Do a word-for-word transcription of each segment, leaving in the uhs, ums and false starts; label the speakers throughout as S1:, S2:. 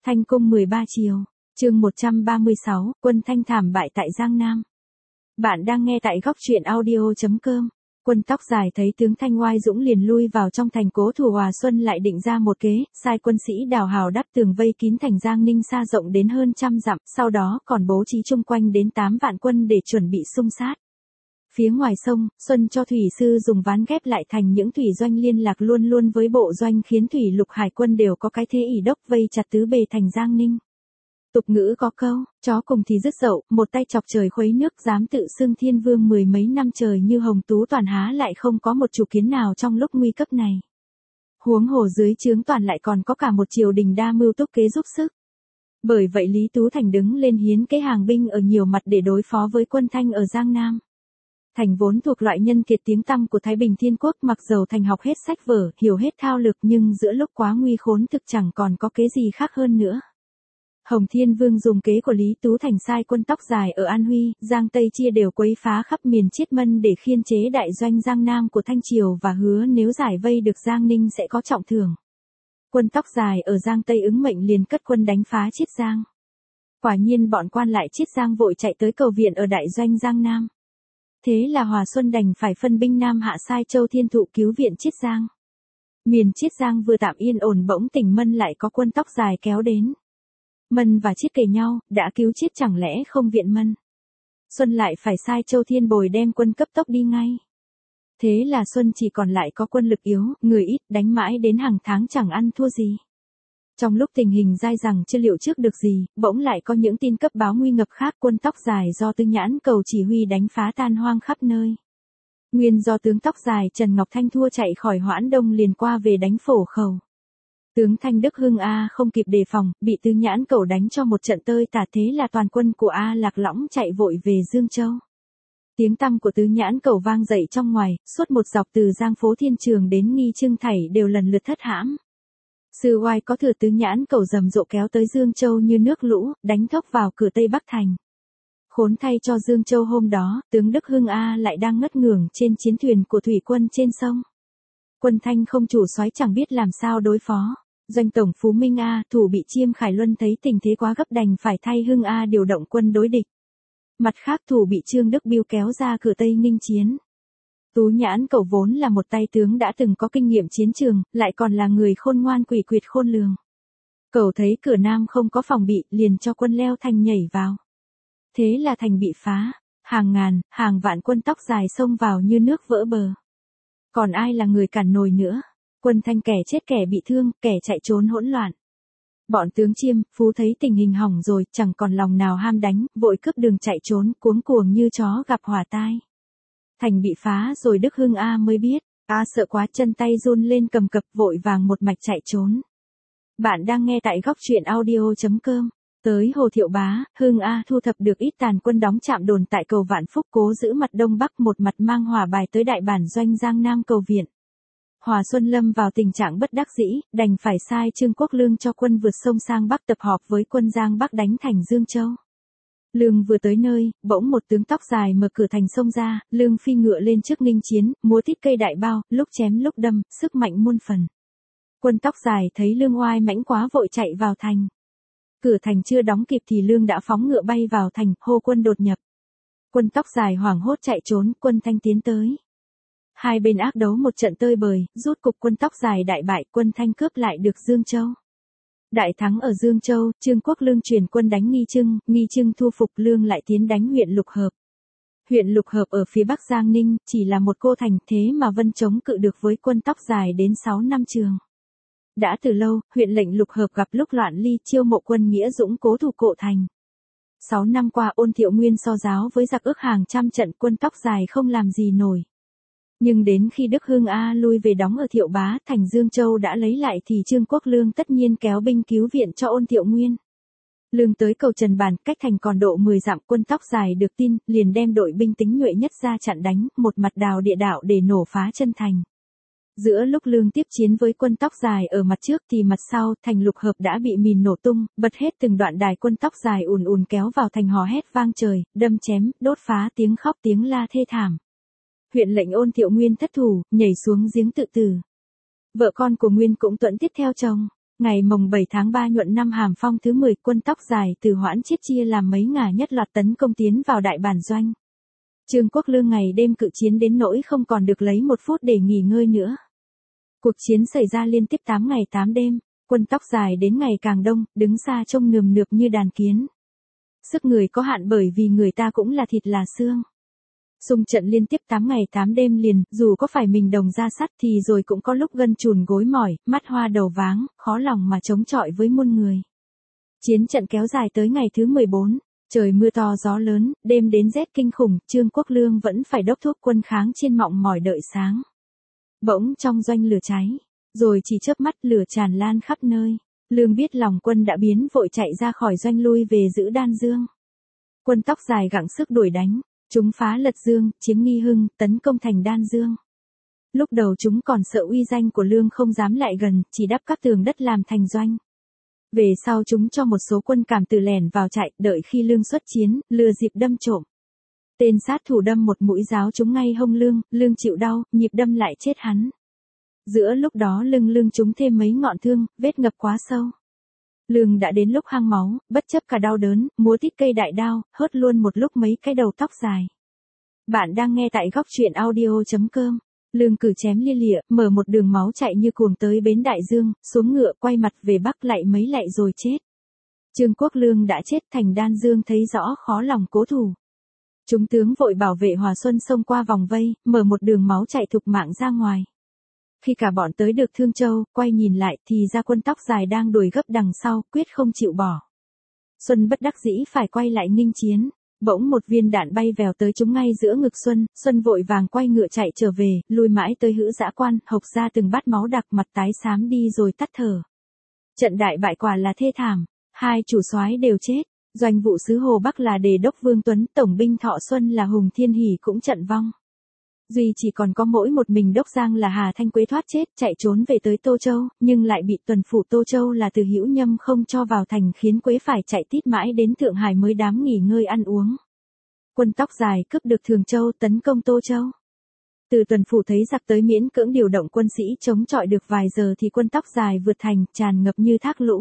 S1: Thanh cung mười ba chiều, chương một trăm ba mươi sáu, quân Thanh thảm bại tại Giang Nam. Bạn đang nghe tại góc truyện audio chấm com. Quân tóc dài thấy tướng Thanh oai dũng liền lui vào trong thành cố thủ Hòa Xuân lại định ra một kế, sai quân sĩ đào hào đắp tường vây kín thành Giang Ninh xa rộng đến hơn trăm dặm, sau đó còn bố trí chung quanh đến tám vạn quân để chuẩn bị xung sát. Phía ngoài sông, Xuân cho thủy sư dùng ván ghép lại thành những thủy doanh liên lạc luôn luôn với bộ doanh khiến thủy lục hải quân đều có cái thế ỷ đốc vây chặt tứ bề thành Giang Ninh. Tục ngữ có câu, chó cùng thì dứt dậu, một tay chọc trời khuấy nước dám tự xưng thiên vương mười mấy năm trời như Hồng Tú Toàn há lại không có một chủ kiến nào trong lúc nguy cấp này. Huống hồ dưới trướng Toàn lại còn có cả một triều đình đa mưu túc kế giúp sức. Bởi vậy Lý Tú Thành đứng lên hiến kế hàng binh ở nhiều mặt để đối phó với quân Thanh ở Giang Nam. Thành vốn thuộc loại nhân kiệt tiếng tăm của Thái Bình Thiên Quốc, mặc dầu Thành học hết sách vở, hiểu hết thao lược nhưng giữa lúc quá nguy khốn thực chẳng còn có kế gì khác hơn nữa. Hồng Thiên Vương dùng kế của Lý Tú Thành sai quân tóc dài ở An Huy, Giang Tây chia đều quấy phá khắp miền Chiết Mân để khiên chế đại doanh Giang Nam của Thanh Triều và hứa nếu giải vây được Giang Ninh sẽ có trọng thưởng. Quân tóc dài ở Giang Tây ứng mệnh liền cất quân đánh phá Chiết Giang. Quả nhiên bọn quan lại Chiết Giang vội chạy tới cầu viện ở đại doanh Giang Nam. Thế là Hòa Xuân đành phải phân binh Nam hạ sai Châu Thiên Thụ cứu viện Chiết Giang. Miền Chiết Giang vừa tạm yên ổn bỗng tỉnh Mân lại có quân tóc dài kéo đến. Mân và Chiết kề nhau, đã cứu Chiết chẳng lẽ không viện Mân. Xuân lại phải sai Châu Thiên Bồi đem quân cấp tốc đi ngay. Thế là Xuân chỉ còn lại có quân lực yếu, người ít, đánh mãi đến hàng tháng chẳng ăn thua gì. Trong lúc tình hình dai dẳng chưa liệu trước được gì, bỗng lại có những tin cấp báo nguy ngập khác, quân tóc dài do Tư Nhãn Cầu chỉ huy đánh phá tan hoang khắp nơi. Nguyên do tướng tóc dài Trần Ngọc Thanh thua chạy khỏi Hoãn Đông liền qua về đánh Phổ Khẩu. Tướng Thanh Đức Hưng A không kịp đề phòng, bị Tư Nhãn Cầu đánh cho một trận tơi tả, thế là toàn quân của A lạc lõng chạy vội về Dương Châu. Tiếng tăm của Tư Nhãn Cầu vang dậy trong ngoài, suốt một dọc từ Giang Phố Thiên Trường đến Nghi Trưng Thảy đều lần lượt thất hãm. Sư oai có thừa Tư Nhãn Cầu rầm rộ kéo tới Dương Châu như nước lũ, đánh thốc vào cửa Tây Bắc thành. Khốn thay cho Dương Châu hôm đó, tướng Đức Hưng A lại đang ngất ngưởng trên chiến thuyền của thủy quân trên sông. Quân Thanh không chủ soái chẳng biết làm sao đối phó. Doanh tổng Phú Minh A, thủ bị Chiêm Khải Luân thấy tình thế quá gấp đành phải thay Hưng A điều động quân đối địch. Mặt khác thủ bị Trương Đức Biêu kéo ra cửa Tây nghênh chiến. Tú Nhãn Cầu vốn là một tay tướng đã từng có kinh nghiệm chiến trường, lại còn là người khôn ngoan quỷ quyệt khôn lường. Cầu thấy cửa Nam không có phòng bị, liền cho quân leo thành nhảy vào. Thế là thành bị phá, hàng ngàn, hàng vạn quân tóc dài xông vào như nước vỡ bờ. Còn ai là người cản nổi nữa? Quân Thanh kẻ chết kẻ bị thương, kẻ chạy trốn hỗn loạn. Bọn tướng Chiêm, Phú thấy tình hình hỏng rồi, chẳng còn lòng nào ham đánh, vội cướp đường chạy trốn, cuống cuồng như chó gặp hỏa tai. Thành bị phá rồi Đức Hưng A mới biết, A sợ quá chân tay run lên cầm cập vội vàng một mạch chạy trốn. Bạn đang nghe tại góc truyện audio chấm com. Tới Hồ Thiệu Bá, Hưng A thu thập được ít tàn quân đóng trạm đồn tại cầu Vạn Phúc cố giữ mặt Đông Bắc, một mặt mang hỏa bài tới đại bản doanh Giang Nam cầu viện. Hòa Xuân lâm vào tình trạng bất đắc dĩ, đành phải sai Trương Quốc Lương cho quân vượt sông sang Bắc tập họp với quân Giang Bắc đánh thành Dương Châu. Lương vừa tới nơi, bỗng một tướng tóc dài mở cửa thành xông ra, Lương phi ngựa lên trước nghênh chiến, múa tít cây đại bao, lúc chém lúc đâm, sức mạnh muôn phần. Quân tóc dài thấy Lương oai mãnh quá vội chạy vào thành. Cửa thành chưa đóng kịp thì Lương đã phóng ngựa bay vào thành, hô quân đột nhập. Quân tóc dài hoảng hốt chạy trốn, quân Thanh tiến tới. Hai bên ác đấu một trận tơi bời, rút cục quân tóc dài đại bại, quân Thanh cướp lại được Dương Châu. Đại thắng ở Dương Châu, Trương Quốc Lương truyền quân đánh Nghi Trưng, Nghi Trưng thu phục, Lương lại tiến đánh huyện Lục Hợp. Huyện Lục Hợp ở phía Bắc Giang Ninh, chỉ là một cô thành, thế mà Vân chống cự được với quân tóc dài đến sáu năm trường. Đã từ lâu, huyện lệnh Lục Hợp gặp lúc loạn ly, chiêu mộ quân nghĩa dũng cố thủ Cộ Thành. Sáu năm qua Ôn Thiệu Nguyên so giáo với giặc ước hàng trăm trận, quân tóc dài không làm gì nổi. Nhưng đến khi Đức Hưng A lui về đóng ở Thiệu Bá, thành Dương Châu đã lấy lại thì Trương Quốc Lương tất nhiên kéo binh cứu viện cho Ôn Thiệu Nguyên. Lương tới cầu Trần Bàn, cách thành còn độ mười dặm, quân tóc dài được tin, liền đem đội binh tinh nhuệ nhất ra chặn đánh, một mặt đào địa đạo để nổ phá chân thành. Giữa lúc Lương tiếp chiến với quân tóc dài ở mặt trước thì mặt sau, thành Lục Hợp đã bị mìn nổ tung, bật hết từng đoạn đài, quân tóc dài ùn ùn kéo vào thành hò hét vang trời, đâm chém, đốt phá, tiếng khóc tiếng la thê thảm. Huyện lệnh Ôn Thiệu Nguyên thất thủ, nhảy xuống giếng tự tử. Vợ con của Nguyên cũng tuẫn tiết theo chồng. Ngày mồng bảy tháng ba nhuận năm Hàm Phong thứ mười, quân tóc dài từ Hoãn Chiết chia làm mấy ngả nhất loạt tấn công tiến vào đại bản doanh. Trương Quốc Lương ngày đêm cự chiến đến nỗi không còn được lấy một phút để nghỉ ngơi nữa. Cuộc chiến xảy ra liên tiếp tám ngày tám đêm, quân tóc dài đến ngày càng đông, đứng xa trông nườm nượp như đàn kiến. Sức người có hạn bởi vì người ta cũng là thịt là xương. Xung trận liên tiếp tám ngày tám đêm liền, dù có phải mình đồng ra sắt thì rồi cũng có lúc gân chùn gối mỏi, mắt hoa đầu váng, khó lòng mà chống chọi với muôn người. Chiến trận kéo dài tới ngày thứ mười bốn, trời mưa to gió lớn, đêm đến rét kinh khủng, Trương Quốc Lương vẫn phải đốc thúc quân kháng trên mọng mỏi đợi sáng. Bỗng trong doanh lửa cháy, rồi chỉ chớp mắt lửa tràn lan khắp nơi. Lương biết lòng quân đã biến vội chạy ra khỏi doanh lui về giữ Đan Dương. Quân tóc dài gắng sức đuổi đánh, chúng phá Lật Dương, chiếm Nghi Hưng, tấn công thành Đan Dương. Lúc đầu chúng còn sợ uy danh của Lương không dám lại gần, chỉ đắp các tường đất làm thành doanh. Về sau chúng cho một số quân cảm tử lẻn vào chạy, đợi khi Lương xuất chiến, lừa dịp đâm trộm. Tên sát thủ đâm một mũi giáo trúng ngay hông Lương, Lương chịu đau, nhịp đâm lại chết hắn. Giữa lúc đó lưng Lương trúng thêm mấy ngọn thương, vết ngập quá sâu. Lương đã đến lúc hăng máu, bất chấp cả đau đớn, múa tít cây đại đao, hớt luôn một lúc mấy cái đầu tóc dài. Bạn đang nghe tại góc truyện audio chấm com. Lương cử chém lia lịa, mở một đường máu chạy như cuồng tới bến Đại Dương, xuống ngựa quay mặt về Bắc lạy mấy lạy rồi chết. Trương Quốc Lương đã chết, thành Đan Dương thấy rõ khó lòng cố thủ. Chúng tướng vội bảo vệ Hòa Xuân xông qua vòng vây, mở một đường máu chạy thục mạng ra ngoài. Khi cả bọn tới được Thương Châu, quay nhìn lại thì ra quân tóc dài đang đuổi gấp đằng sau, quyết không chịu bỏ. Xuân bất đắc dĩ phải quay lại nghênh chiến. Bỗng một viên đạn bay vèo tới trúng ngay giữa ngực Xuân, Xuân vội vàng quay ngựa chạy trở về, lui mãi tới Hữu Dã Quan, hộc ra từng bát máu đặc, mặt tái xám đi rồi tắt thở. Trận đại bại quả là thê thảm, hai chủ soái đều chết, doanh vụ sứ Hồ Bắc là Đề đốc Vương Tuấn, tổng binh Thọ Xuân là Hùng Thiên Hỷ cũng trận vong. Duy chỉ còn có mỗi một mình Đốc Giang là Hà Thanh Quế thoát chết, chạy trốn về tới Tô Châu, nhưng lại bị tuần phủ Tô Châu là Từ Hữu Nhâm không cho vào thành, khiến Quế phải chạy tít mãi đến Thượng Hải mới đám nghỉ ngơi ăn uống. Quân tóc dài cướp được Thường Châu, tấn công Tô Châu. Từ tuần phủ thấy giặc tới miễn cưỡng điều động quân sĩ chống chọi được vài giờ thì quân tóc dài vượt thành, tràn ngập như thác lũ.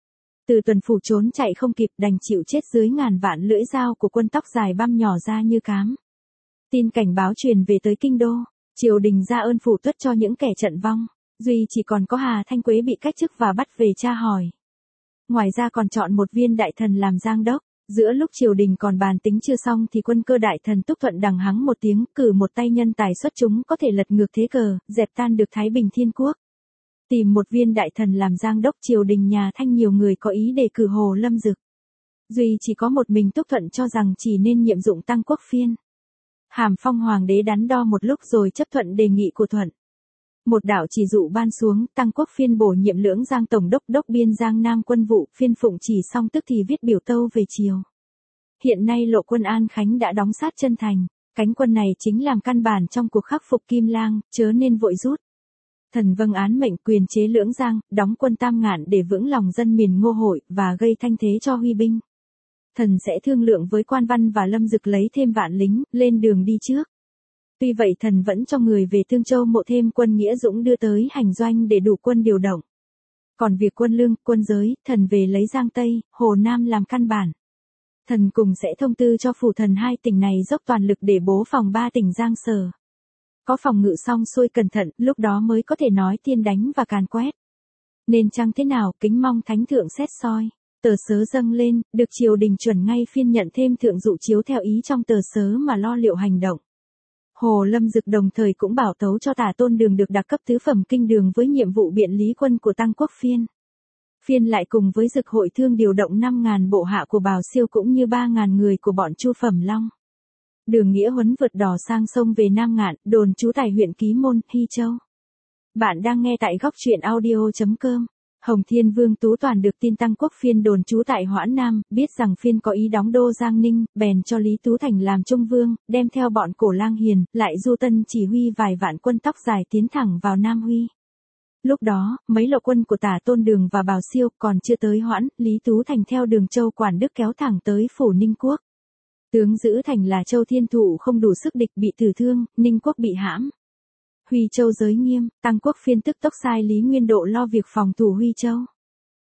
S1: Từ tuần phủ trốn chạy không kịp, đành chịu chết dưới ngàn vạn lưỡi dao của quân tóc dài băm nhỏ ra như cám. Tin cảnh báo truyền về tới kinh đô, triều đình ra ơn phủ tuất cho những kẻ trận vong, duy chỉ còn có Hà Thanh Quế bị cách chức và bắt về tra hỏi. Ngoài ra còn chọn một viên đại thần làm giang đốc. Giữa lúc triều đình còn bàn tính chưa xong thì quân cơ đại thần Túc Thuận đằng hắng một tiếng, cử một tay nhân tài xuất chúng có thể lật ngược thế cờ, dẹp tan được Thái Bình Thiên Quốc. Tìm một viên đại thần làm giang đốc, triều đình nhà Thanh nhiều người có ý đề cử Hồ Lâm Dực. Duy chỉ có một mình Túc Thuận cho rằng chỉ nên nhiệm dụng Tăng Quốc Phiên. Hàm Phong hoàng đế đắn đo một lúc rồi chấp thuận đề nghị của Thuận. Một đạo chỉ dụ ban xuống, Tăng Quốc Phiên bổ nhiệm Lưỡng Giang tổng đốc đốc biên Giang Nam quân vụ, Phiên phụng chỉ xong tức thì viết biểu tâu về triều. Hiện nay lộ quân An Khánh đã đóng sát chân thành, cánh quân này chính làm căn bản trong cuộc khắc phục Kim Lang, chớ nên vội rút. Thần vâng án mệnh quyền chế Lưỡng Giang, đóng quân Tam Ngạn để vững lòng dân miền Ngô Hội và gây thanh thế cho huy binh. Thần sẽ thương lượng với Quan Văn và Lâm Dực lấy thêm vạn lính, lên đường đi trước. Tuy vậy thần vẫn cho người về Thương Châu mộ thêm quân Nghĩa Dũng đưa tới hành doanh để đủ quân điều động. Còn việc quân lương, quân giới, thần về lấy Giang Tây, Hồ Nam làm căn bản. Thần cùng sẽ thông tư cho phủ thần hai tỉnh này dốc toàn lực để bố phòng ba tỉnh Giang Sở. Có phòng ngự xong xuôi cẩn thận, lúc đó mới có thể nói tiên đánh và càn quét. Nên chăng thế nào, kính mong thánh thượng xét soi. Tờ sớ dâng lên, được triều đình chuẩn ngay phiên nhận thêm thượng dụ chiếu theo ý trong tờ sớ mà lo liệu hành động. Hồ Lâm Dực đồng thời cũng bảo tấu cho Tả Tôn Đường được đặc cấp tứ phẩm kinh đường với nhiệm vụ biện lý quân của Tăng Quốc Phiên. Phiên lại cùng với Dực Hội Thương điều động năm ngàn bộ hạ của Bào Siêu cũng như ba ngàn người của bọn Chu Phẩm Long. Đường Nghĩa Huấn vượt đò sang sông về Nam Ngạn, đồn trú tại huyện Ký Môn, Hy Châu. Bạn đang nghe tại góc truyện audio chấm com. Hồng Thiên Vương Tú Toàn được tin Tăng Quốc Phiên đồn trú tại Hoãn Nam, biết rằng Phiên có ý đóng đô Giang Ninh, bèn cho Lý Tú Thành làm trung vương, đem theo bọn Cổ Lang Hiền, lại Du Tân chỉ huy vài vạn quân tóc dài tiến thẳng vào Nam Huy. Lúc đó, mấy lộ quân của Tả Tôn Đường và Bào Siêu còn chưa tới Hoãn, Lý Tú Thành theo đường Châu Quản Đức kéo thẳng tới phủ Ninh Quốc. Tướng giữ thành là Châu Thiên Thụ không đủ sức địch bị tử thương, Ninh Quốc bị hãm. Huy Châu giới nghiêm, Tăng Quốc Phiên tức tốc sai Lý Nguyên Độ lo việc phòng thủ Huy Châu.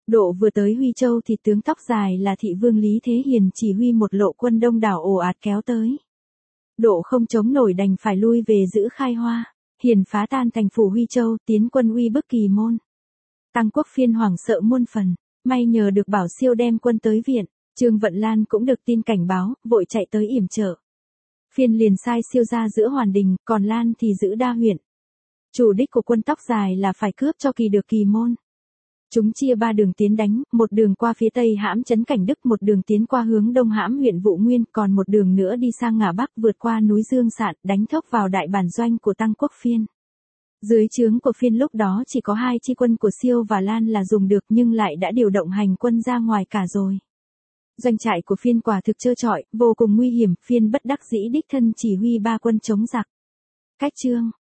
S1: Độ vừa tới Huy Châu thì tướng tóc dài là thị vương Lý Thế Hiền chỉ huy một lộ quân đông đảo ồ ạt kéo tới. Độ không chống nổi đành phải lui về giữ Khai Hoa. Hiền phá tan thành phủ Huy Châu, tiến quân uy bức Kỳ Môn. Tăng Quốc Phiên hoảng sợ muôn phần, may nhờ được Bảo Siêu đem quân tới viện, Trương Vận Lan cũng được tin cảnh báo, vội chạy tới yểm trợ. Phiên liền sai Siêu ra giữa Hoàn Đình, còn Lan thì giữ Đa huyện. Chủ đích của quân tóc dài là phải cướp cho Kỳ được Kỳ Môn. Chúng chia ba đường tiến đánh, một đường qua phía tây hãm trấn Cảnh Đức, một đường tiến qua hướng đông hãm huyện Vụ Nguyên, còn một đường nữa đi sang ngả bắc vượt qua núi Dương Sạn, đánh thốc vào đại bản doanh của Tăng Quốc Phiên. Dưới trướng của Phiên lúc đó chỉ có hai chi quân của Siêu và Lan là dùng được nhưng lại đã điều động hành quân ra ngoài cả rồi. Doanh trại của Phiên quả thực trơ trọi, vô cùng nguy hiểm, Phiên bất đắc dĩ đích thân chỉ huy ba quân chống giặc. Cách chương